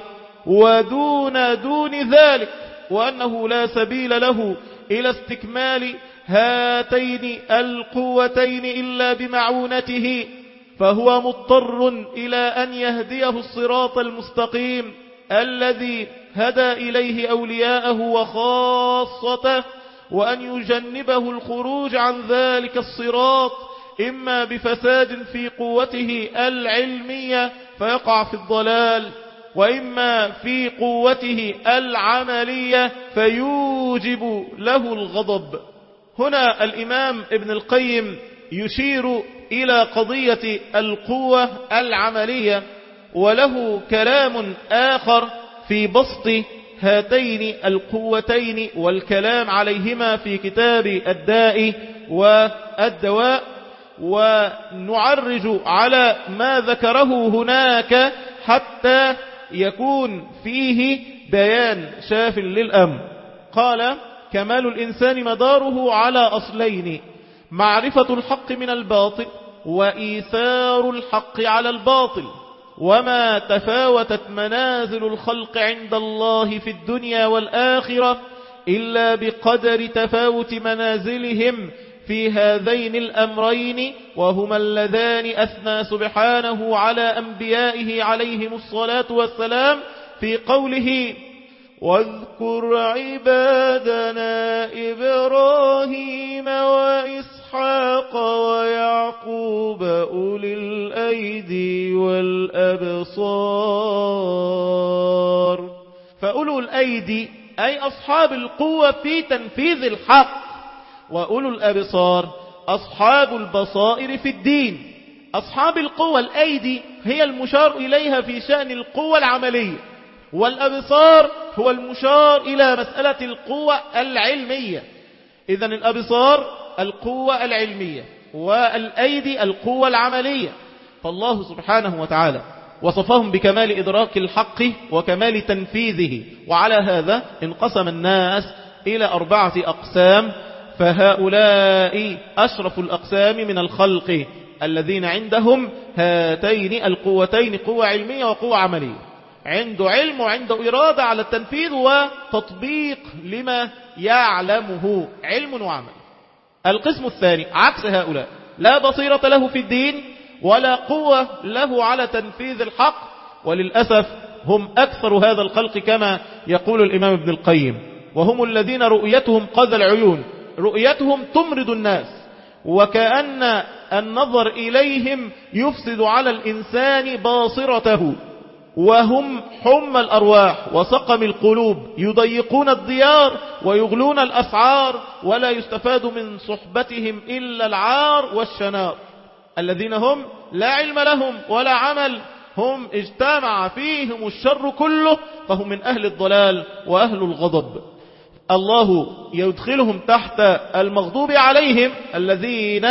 ودون ذلك، وأنه لا سبيل له إلى استكمال هاتين القوتين إلا بمعونته، فهو مضطر إلى أن يهديه الصراط المستقيم الذي هدى إليه أولياءه وخاصته، وأن يجنبه الخروج عن ذلك الصراط إما بفساد في قوته العلمية فيقع في الضلال، وإما في قوته العملية فيوجب له الغضب. هنا الإمام ابن القيم يشير إلى قضية القوة العملية، وله كلام آخر في بسط هاتين القوتين والكلام عليهما في كتاب الداء والدواء، ونعرج على ما ذكره هناك حتى يكون فيه بيان شاف للأمر. قال: كمال الإنسان مداره على أصلين: معرفة الحق من الباطل، وإيثار الحق على الباطل. وما تفاوتت منازل الخلق عند الله في الدنيا والآخرة إلا بقدر تفاوت منازلهم في هذين الأمرين، وهما اللذان أثنى سبحانه على أنبيائه عليهم الصلاة والسلام في قوله: واذكر عبادنا إبراهيم وإسحاق ويعقوب أولي الأيدي والأبصار. فأولو الأيدي أي أصحاب القوة في تنفيذ الحق، وأولو الأبصار أصحاب البصائر في الدين. أصحاب القوة الأيدي هي المشار إليها في شأن القوة العملية، والأبصار هو المشار إلى مسألة القوة العلمية. إذن الأبصار القوة العلمية، والأيدي القوة العملية. فالله سبحانه وتعالى وصفهم بكمال إدراك الحق وكمال تنفيذه، وعلى هذا انقسم الناس إلى 4 أقسام. فهؤلاء أشرف الأقسام من الخلق الذين عندهم هاتين القوتين، قوة علمية وقوة عملية، عنده علم وعنده إرادة على التنفيذ وتطبيق لما يعلمه، علم وعمل. القسم الثاني عكس هؤلاء: لا بصيرة له في الدين ولا قوة له على تنفيذ الحق، وللأسف هم أكثر هذا الخلق كما يقول الإمام ابن القيم، وهم الذين رؤيتهم قذى العيون، رؤيتهم تمرض الناس، وكأن النظر إليهم يفسد على الإنسان باصرته، وهم حمى الأرواح وسقم القلوب، يضيقون الديار ويغلون الأسعار، ولا يستفاد من صحبتهم إلا العار والشنار. الذين هم لا علم لهم ولا عمل، هم اجتمع فيهم الشر كله، فهم من أهل الضلال وأهل الغضب. الله يدخلهم تحت المغضوب عليهم الذين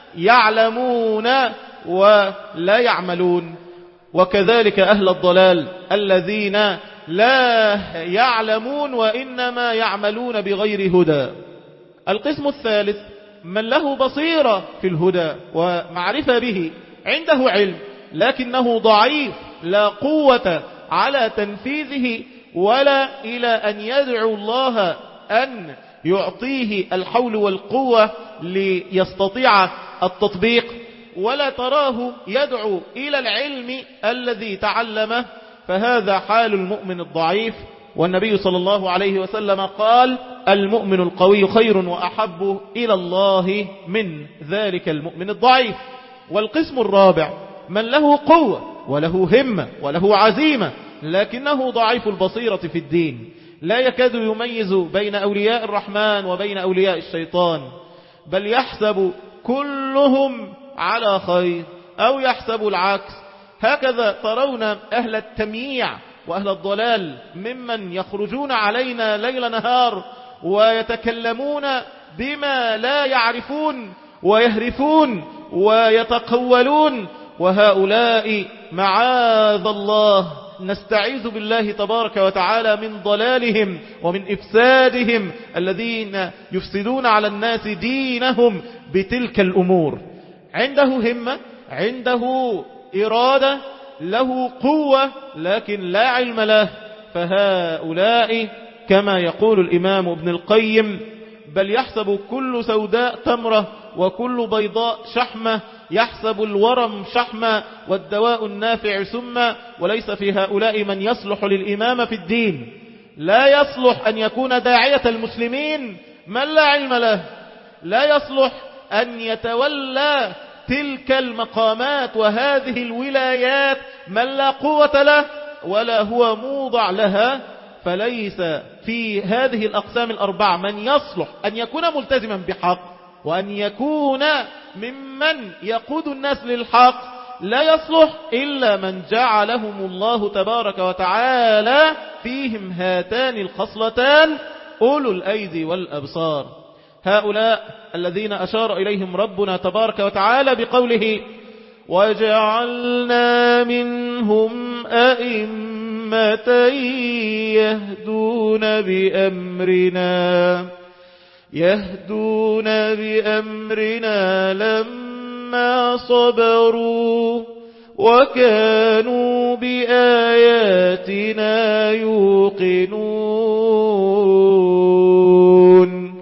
يعلمون ولا يعملون، وكذلك أهل الضلال الذين لا يعلمون وإنما يعملون بغير هدى. القسم الثالث: من له بصيرة في الهدى ومعرفة به، عنده علم لكنه ضعيف، لا قوة على تنفيذه ولا إلى أن يدعو الله أن يعطيه الحول والقوة ليستطيع التطبيق، ولا تراه يدعو إلى العلم الذي تعلمه، فهذا حال المؤمن الضعيف. والنبي صلى الله عليه وسلم قال: المؤمن القوي خير وأحب إلى الله من ذلك المؤمن الضعيف. والقسم الرابع: من له قوة وله همة وله عزيمة لكنه ضعيف البصيرة في الدين، لا يكاد يميز بين أولياء الرحمن وبين أولياء الشيطان، بل يحسب كلهم على خير أو يحسب العكس. هكذا ترون أهل التمييع وأهل الضلال ممن يخرجون علينا ليل نهار ويتكلمون بما لا يعرفون ويهرفون ويتقولون، وهؤلاء معاذ الله نستعيذ بالله تبارك وتعالى من ضلالهم ومن إفسادهم الذين يفسدون على الناس دينهم بتلك الأمور. عنده همة، عنده إرادة، له قوة، لكن لا علم له. فهؤلاء كما يقول الإمام ابن القيم: بل يحسب كل سوداء تمرة وكل بيضاء شحمة، يحسب الورم شحمة والدواء النافع سمة. وليس في هؤلاء من يصلح للإمامة في الدين، لا يصلح أن يكون داعية المسلمين من لا علم له، لا يصلح أن يتولى تلك المقامات وهذه الولايات من لا قوة له، ولا هو موضع لها، فليس في هذه الأقسام الأربعة من يصلح أن يكون ملتزما بحق وأن يكون ممن يقود الناس للحق، لا يصلح إلا من جعلهم الله تبارك وتعالى فيهم هاتان الخصلتان أولو الأيدي والأبصار. هؤلاء الذين أشار إليهم ربنا تبارك وتعالى بقوله وجعلنا منهم أئمة يهدون بأمرنا لما صبروا وكانوا بآياتنا يوقنون.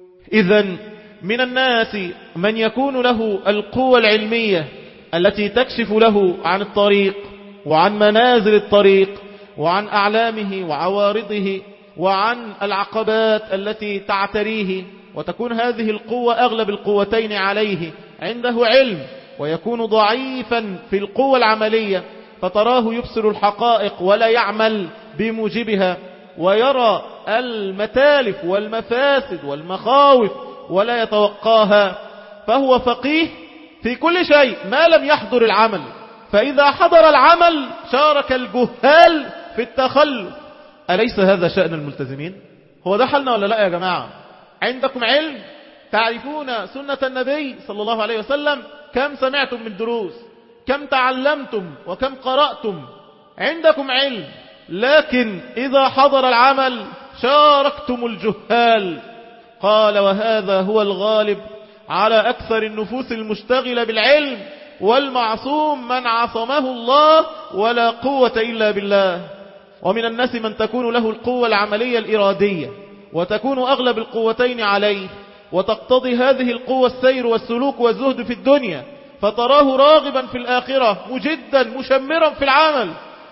إذن من الناس من يكون له القوة العلمية التي تكشف له عن الطريق وعن منازل الطريق وعن أعلامه وعوارضه وعن العقبات التي تعتريه، وتكون هذه القوة أغلب القوتين عليه، عنده علم ويكون ضعيفا في القوة العملية، فتراه يبصر الحقائق ولا يعمل بموجبها، ويرى المتالف والمفاسد والمخاوف ولا يتوقاها، فهو فقيه في كل شيء ما لم يحضر العمل، فإذا حضر العمل شارك الجهال في التخلف. أليس هذا شأن الملتزمين؟ هو ده حالنا ولا لا يا جماعة؟ عندكم علم، تعرفون سنة النبي صلى الله عليه وسلم، كم سمعتم من دروس، كم تعلمتم وكم قرأتم، عندكم علم، لكن إذا حضر العمل شاركتم الجهال. قال وهذا هو الغالب على أكثر النفوس المشتغلة بالعلم، والمعصوم من عصمه الله ولا قوة إلا بالله. ومن الناس من تكون له القوة العملية الإرادية وتكون أغلب القوتين عليه، وتقتضي هذه القوة السير والسلوك والزهد في الدنيا، فتراه راغبا في الآخرة مجدا مشمرا في العمل،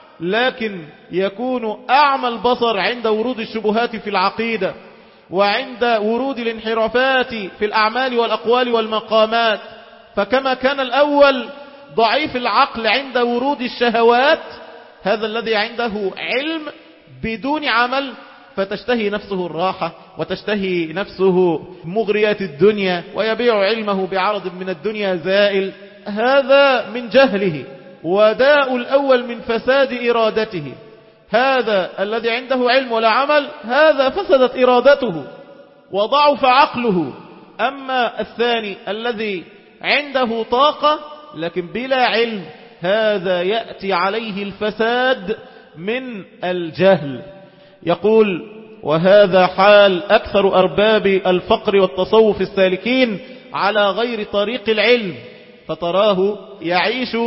لكن يكون أعمى البصر عند ورود الشبهات في العقيدة وعند ورود الانحرافات في الأعمال والأقوال والمقامات. فكما كان الأول ضعيف العقل عند ورود الشهوات، هذا الذي عنده علم بدون عمل فتشتهي نفسه الراحة وتشتهي نفسه مغريات الدنيا ويبيع علمه بعرض من الدنيا زائل، هذا من جهله، وداء الأول من فساد إرادته. هذا الذي عنده علم ولا عمل، هذا فسدت إرادته وضعف عقله. أما الثاني الذي عنده طاقة لكن بلا علم، هذا يأتي عليه الفساد من الجهل. يقول وهذا حال أكثر أرباب الفقر والتصوف السالكين على غير طريق العلم، فتراه يعيش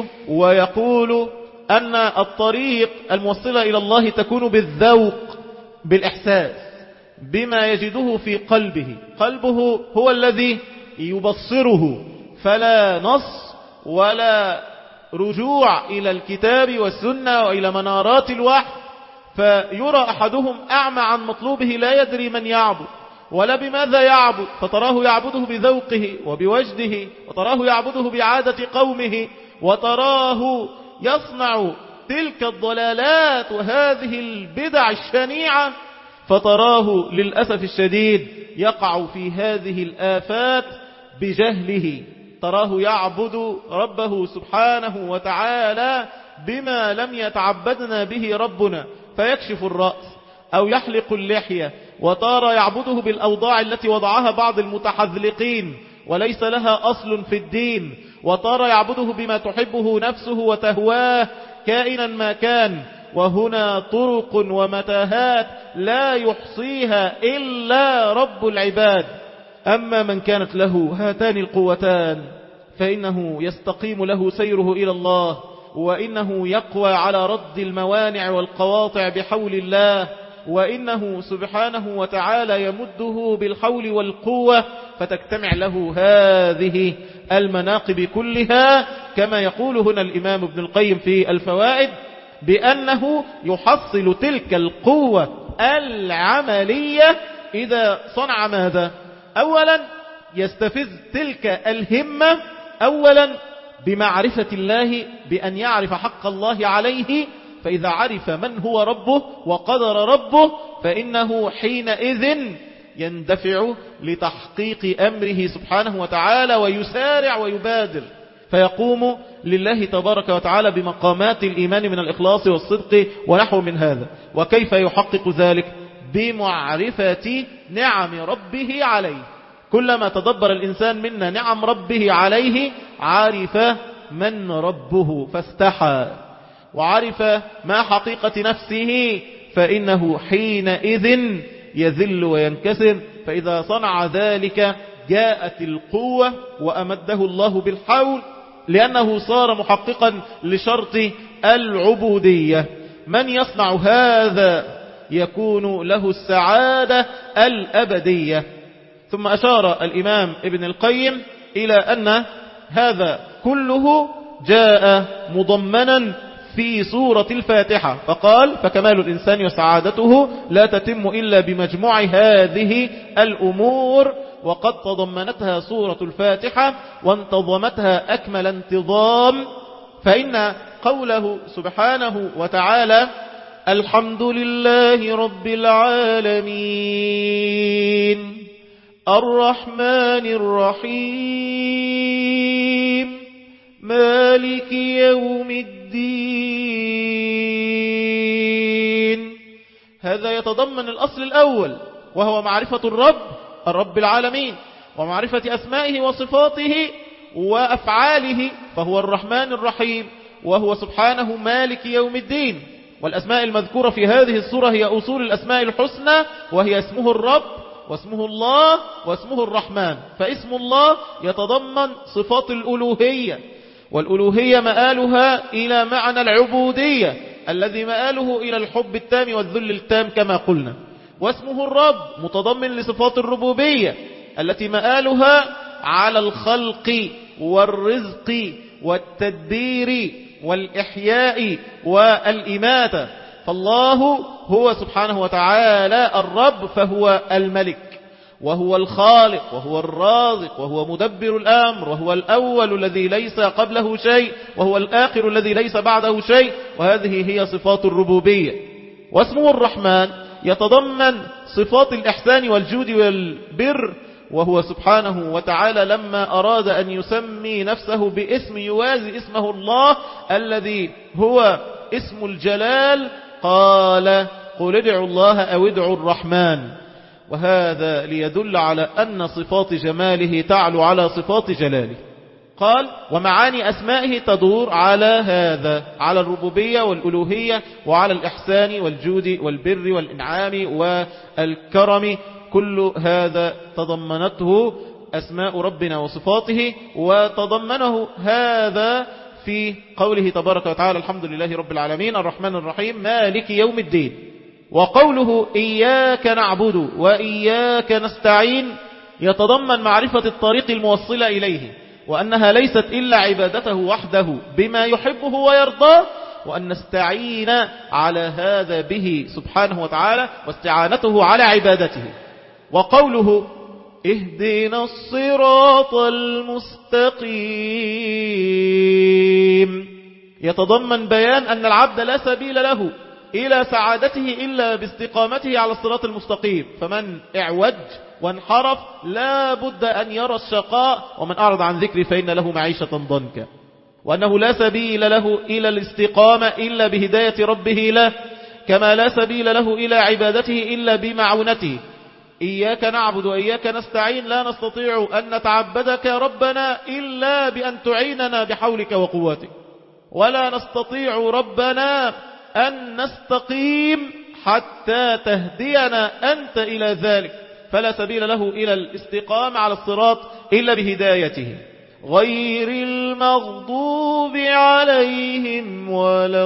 ويقول أن الطريق الموصلة إلى الله تكون بالذوق، بالإحساس، بما يجده في قلبه. قلبه هو الذي يبصره، فلا نص ولا رجوع إلى الكتاب والسنة وإلى منارات الوحي، فيرى أحدهم أعمى عن مطلوبه لا يدري من يعبد ولا بماذا يعبد، فتراه يعبده بذوقه وبوجده، وتراه يعبده بعادة قومه، وتراه يصنع تلك الضلالات وهذه البدع الشنيعة، فتراه للأسف الشديد يقع في هذه الآفات بجهله. تراه يعبد ربه سبحانه وتعالى بما لم يتعبدنا به ربنا، فيكشف الرأس أو يحلق اللحية، وترى يعبده بالأوضاع التي وضعها بعض المتحذلقين وليس لها أصل في الدين، وترى يعبده بما تحبه نفسه وتهواه كائنا ما كان. وهنا طرق ومتاهات لا يحصيها إلا رب العباد. أما من كانت له هاتان القوتان فإنه يستقيم له سيره إلى الله، وإنه يقوى على رد الموانع والقواطع بحول الله، وإنه سبحانه وتعالى يمده بالحول والقوة، فتجتمع له هذه المناقب كلها، كما يقول هنا الإمام ابن القيم في الفوائد، بأنه يحصل تلك القوة العملية إذا صنع ماذا؟ أولا يستفز تلك الهمة أولا بمعرفة الله، بأن يعرف حق الله عليه فإذا عرف من هو ربه وقدر ربه فإنه حينئذ يندفع لتحقيق أمره سبحانه وتعالى ويسارع ويبادر فيقوم لله تبارك وتعالى بمقامات الإيمان من الإخلاص والصدق ونحو من هذا. وكيف يحقق ذلك؟ بمعرفة نعم ربه عليه. كلما تدبر الإنسان منا نعم ربه عليه عرف من ربه فاستحى وعرف ما حقيقة نفسه فإنه حينئذ يذل وينكسر. فإذا صنع ذلك جاءت القوة وأمده الله بالحول لأنه صار محققا لشرط العبودية. من يصنع هذا يكون له السعادة الأبدية. ثم أشار الإمام ابن القيم إلى أن هذا كله جاء مضمنا في سورة الفاتحة فقال فكمال الإنسان وسعادته لا تتم إلا بمجموع هذه الأمور وقد تضمنتها سورة الفاتحة وانتظمتها أكمل انتظام. فإن قوله سبحانه وتعالى الحمد لله رب العالمين الرحمن الرحيم مالك يوم الدين، هذا يتضمن الأصل الأول وهو معرفة الرب العالمين ومعرفة أسمائه وصفاته وأفعاله، فهو الرحمن الرحيم وهو سبحانه مالك يوم الدين. والأسماء المذكورة في هذه السورة هي أصول الأسماء الحسنى وهي اسمه الرب واسمه الله واسمه الرحمن. فاسم الله يتضمن صفات الألوهية، والألوهية مآلها إلى معنى العبودية الذي مآله إلى الحب التام والذل التام كما قلنا. واسمه الرب متضمن لصفات الربوبية التي مآلها على الخلق والرزق والتدبير والإحياء والإماتة. فالله هو سبحانه وتعالى الرب، فهو الملك وهو الخالق وهو الرازق وهو مدبر الأمر وهو الأول الذي ليس قبله شيء وهو الآخر الذي ليس بعده شيء، وهذه هي صفات الربوبية. واسمه الرحمن يتضمن صفات الإحسان والجود والبر، وهو سبحانه وتعالى لما أراد أن يسمي نفسه باسم يوازي اسمه الله الذي هو اسم الجلال قال قل ادعوا الله أو ادعوا الرحمن، وهذا ليدل على أن صفات جماله تعلو على صفات جلاله. قال ومعاني أسمائه تدور على هذا، على الربوبية والألوهية وعلى الإحسان والجود والبر والإنعام والكرم، كل هذا تضمنته أسماء ربنا وصفاته، وتضمنه هذا في قوله تبارك وتعالى الحمد لله رب العالمين الرحمن الرحيم مالك يوم الدين. وقوله إياك نعبد وإياك نستعين يتضمن معرفة الطريق الموصلة إليه، وأنها ليست إلا عبادته وحده بما يحبه ويرضاه، وأن نستعين على هذا به سبحانه وتعالى واستعانته على عبادته. وقوله اهدنا الصراط المستقيم يتضمن بيان أن العبد لا سبيل له إلى سعادته إلا باستقامته على الصراط المستقيم، فمن اعوج وانحرف لا بد أن يرى الشقاء، ومن أعرض عن ذكري فإن له معيشة ضنكا، وأنه لا سبيل له إلى الاستقامة إلا بهداية ربه له، كما لا سبيل له إلى عبادته إلا بمعونته. إياك نعبد وإياك نستعين لا نستطيع أن نتعبدك يا ربنا إلا بأن تعيننا بحولك وقوتك، ولا نستطيع ربنا أن نستقيم حتى تهدينا أنت إلى ذلك، فلا سبيل له إلى الاستقامة على الصراط إلا بهدايته. غير المغضوب عليهم ولا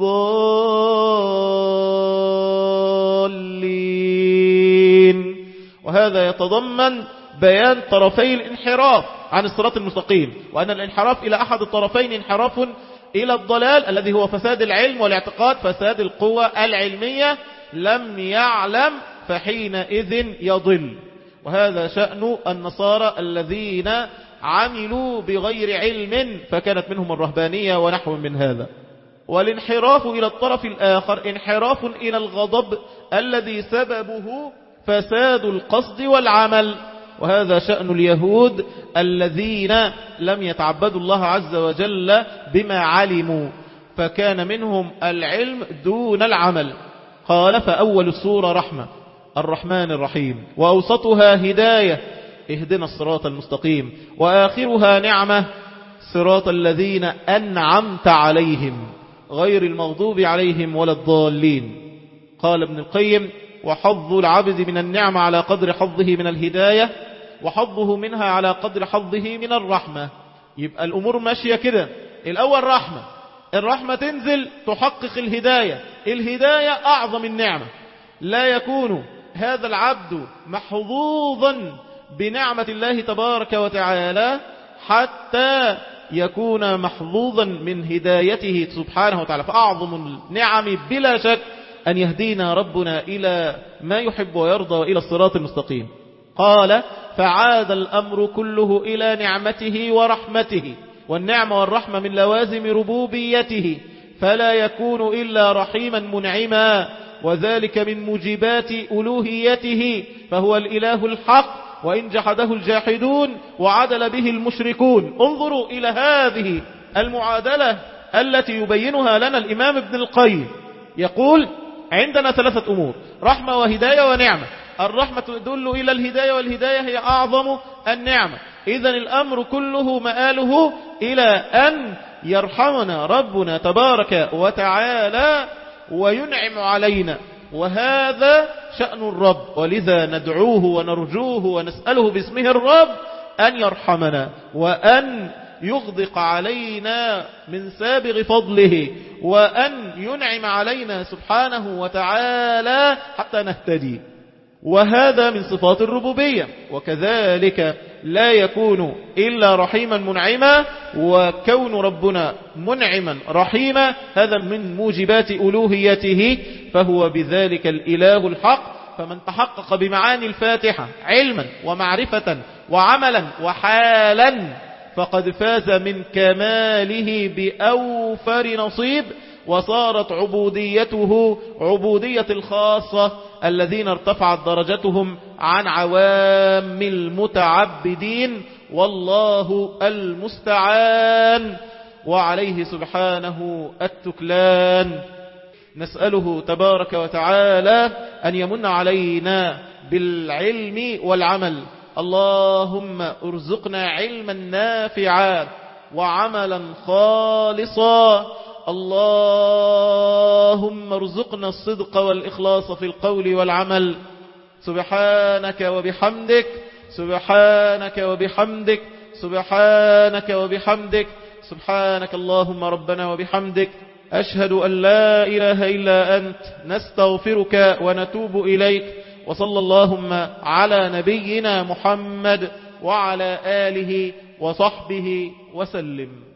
الضالين. وهذا يتضمن بيان طرفي الانحراف عن الصراط المستقيم، وأن الانحراف إلى أحد الطرفين انحراف إلى الضلال الذي هو فساد العلم والاعتقاد، فساد القوة العلمية، لم يعلم فحينئذ يضل. وهذا شأن النصارى الذين عملوا بغير علم فكانت منهم الرهبانية ونحو من هذا. والانحراف إلى الطرف الآخر انحراف إلى الغضب الذي سببه فساد القصد والعمل. وهذا شأن اليهود الذين لم يتعبدوا الله عز وجل بما علموا، فكان منهم العلم دون العمل. قال: فأول السورة رحمة الرحمن الرحيم، وأوسطها هداية اهدنا الصراط المستقيم، وآخرها نعمة صراط الذين أنعمت عليهم غير المغضوب عليهم ولا الضالين. قال ابن القيم: وحظ العبد من النعمة على قدر حظه من الهداية، وحظه منها على قدر حظه من الرحمة. يبقى الأمور ماشية كده، الأول رحمة، الرحمة تنزل تحقق الهداية، الهداية أعظم النعمة. لا يكون هذا العبد محظوظا بنعمة الله تبارك وتعالى حتى يكون محظوظا من هدايته سبحانه وتعالى. فأعظم النعم بلا شك أن يهدينا ربنا إلى ما يحب ويرضى وإلى الصراط المستقيم. قال: فعاد الأمر كله إلى نعمته ورحمته، والنعمة والرحمة من لوازم ربوبيته، فلا يكون إلا رحيما منعما، وذلك من موجبات ألوهيته، فهو الإله الحق، وإن جحده الجاحدون وعدل به المشركون. انظروا إلى هذه المعادلة التي يبينها لنا الإمام ابن القيم. يقول: عندنا ثلاثة أمور: رحمة وهداية ونعمة. الرحمة تدل إلى الهداية، والهداية هي أعظم النعمة. إذن الأمر كله مآله إلى أن يرحمنا ربنا تبارك وتعالى وينعم علينا، وهذا شأن الرب. ولذا ندعوه ونرجوه ونسأله باسمه الرب أن يرحمنا، وأن يغدق علينا من سابغ فضله، وأن ينعم علينا سبحانه وتعالى حتى نهتدي. وهذا من صفات الربوبية. وكذلك لا يكون إلا رحيما منعما، وكون ربنا منعما رحيما هذا من موجبات ألوهيته، فهو بذلك الإله الحق. فمن تحقق بمعاني الفاتحة علما ومعرفة وعملا وحالا فقد فاز من كماله بأوفر نصيب، وصارت عبوديته عبودية الخاصة الذين ارتفعت درجتهم عن عوام المتعبدين، والله المستعان، وعليه سبحانه التكلان. نسأله تبارك وتعالى أن يمن علينا بالعلم والعمل. اللهم ارزقنا علما نافعا وعملا خالصا. اللهم ارزقنا الصدق والإخلاص في القول والعمل. سبحانك وبحمدك، سبحانك وبحمدك، سبحانك وبحمدك، سبحانك اللهم ربنا وبحمدك. أشهد أن لا إله إلا أنت، نستغفرك ونتوب إليك. وصلى اللهم على نبينا محمد وعلى آله وصحبه وسلم.